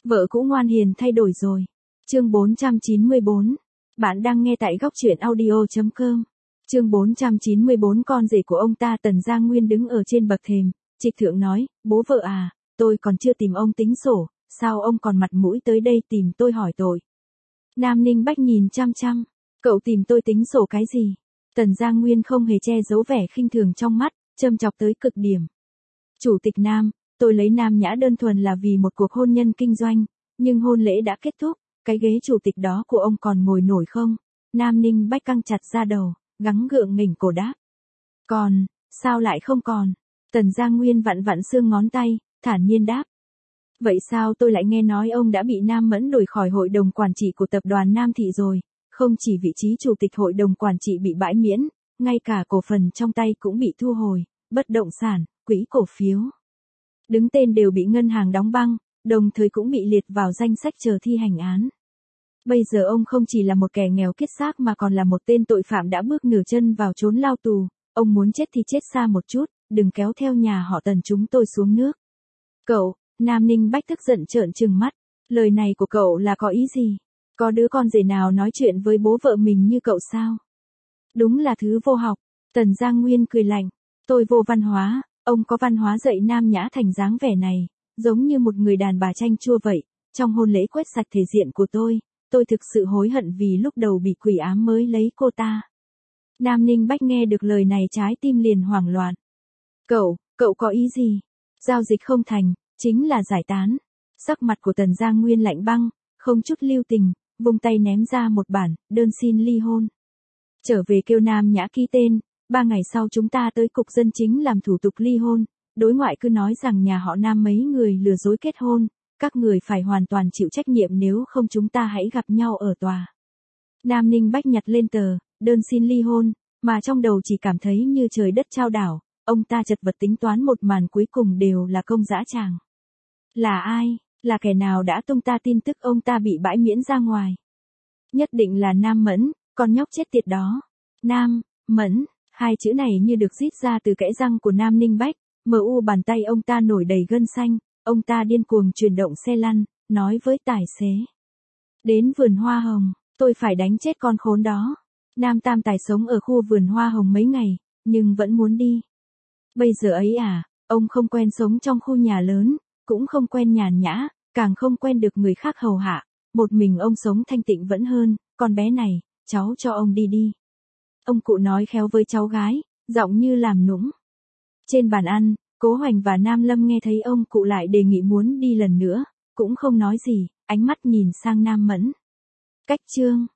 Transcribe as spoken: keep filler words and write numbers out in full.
Vợ cũ ngoan hiền thay đổi rồi. Chương bốn trăm chín mươi bốn. Bạn đang nghe tại góc truyện audio chấm com. Chương bốn trăm chín mươi bốn. Con rể của ông ta Tần Giang Nguyên đứng ở trên bậc thềm, trịch thượng nói, bố vợ à, tôi còn chưa tìm ông tính sổ, sao ông còn mặt mũi tới đây tìm tôi hỏi tội. Nam Ninh Bách nhìn chăm chăm, cậu tìm tôi tính sổ cái gì? Tần Giang Nguyên không hề che giấu vẻ khinh thường trong mắt, châm chọc tới cực điểm. Chủ tịch Nam, tôi lấy Nam Nhã đơn thuần là vì một cuộc hôn nhân kinh doanh, nhưng hôn lễ đã kết thúc, cái ghế chủ tịch đó của ông còn ngồi nổi không? Nam Ninh Bách căng chặt ra đầu, gắng gượng nghỉnh cổ đáp. Còn, sao lại không còn? Tần Giang Nguyên vặn vặn xương ngón tay, thản nhiên đáp. Vậy sao tôi lại nghe nói ông đã bị Nam Mẫn đuổi khỏi hội đồng quản trị của tập đoàn Nam Thị rồi, không chỉ vị trí chủ tịch hội đồng quản trị bị bãi miễn, ngay cả cổ phần trong tay cũng bị thu hồi, bất động sản, quỹ cổ phiếu. Đứng tên đều bị ngân hàng đóng băng, đồng thời cũng bị liệt vào danh sách chờ thi hành án. Bây giờ ông không chỉ là một kẻ nghèo kiết xác mà còn là một tên tội phạm đã bước nửa chân vào chốn lao tù, ông muốn chết thì chết xa một chút, đừng kéo theo nhà họ Tần chúng tôi xuống nước. Cậu, Nam Ninh Bách tức giận trợn trừng mắt, lời này của cậu là có ý gì? Có đứa con rể nào nói chuyện với bố vợ mình như cậu sao? Đúng là thứ vô học. Tần Giang Nguyên cười lạnh, tôi vô văn hóa, ông có văn hóa dạy Nam Nhã thành dáng vẻ này, giống như một người đàn bà chanh chua vậy, trong hôn lễ quét sạch thể diện của tôi, tôi thực sự hối hận vì lúc đầu bị quỷ ám mới lấy cô ta. Nam Ninh Bách nghe được lời này trái tim liền hoảng loạn. Cậu, cậu có ý gì? Giao dịch không thành, chính là giải tán. Sắc mặt của Tần Giang Nguyên lạnh băng, không chút lưu tình, vung tay ném ra một bản, đơn xin ly hôn. Trở về kêu Nam Nhã ký tên, ba ngày sau chúng ta tới cục dân chính làm thủ tục ly hôn, đối ngoại cứ nói rằng nhà họ Nam mấy người lừa dối kết hôn, các người phải hoàn toàn chịu trách nhiệm nếu không chúng ta hãy gặp nhau ở tòa. Nam Ninh Bách nhặt lên tờ, đơn xin ly hôn, mà trong đầu chỉ cảm thấy như trời đất trao đảo, ông ta chật vật tính toán một màn cuối cùng đều là công dã tràng. Là ai? Là kẻ nào đã tung ta tin tức ông ta bị bãi miễn ra ngoài? Nhất định là Nam Mẫn, con nhóc chết tiệt đó. Nam, Mẫn, hai chữ này như được rít ra từ kẽ răng của Nam Ninh Bách, mờ u bàn tay ông ta nổi đầy gân xanh, ông ta điên cuồng chuyển động xe lăn, nói với tài xế. Đến vườn hoa hồng, tôi phải đánh chết con khốn đó. Nam Tam Tài sống ở khu vườn hoa hồng mấy ngày, nhưng vẫn muốn đi. Bây giờ ấy à, ông không quen sống trong khu nhà lớn, cũng không quen nhàn nhã, càng không quen được người khác hầu hạ, một mình ông sống thanh tịnh vẫn hơn, con bé này, cháu cho ông đi đi. Ông cụ nói khéo với cháu gái, giọng như làm nũng. Trên bàn ăn, Cố Hoành và Nam Lâm nghe thấy ông cụ lại đề nghị muốn đi lần nữa, cũng không nói gì, ánh mắt nhìn sang Nam Mẫn. Cách chương.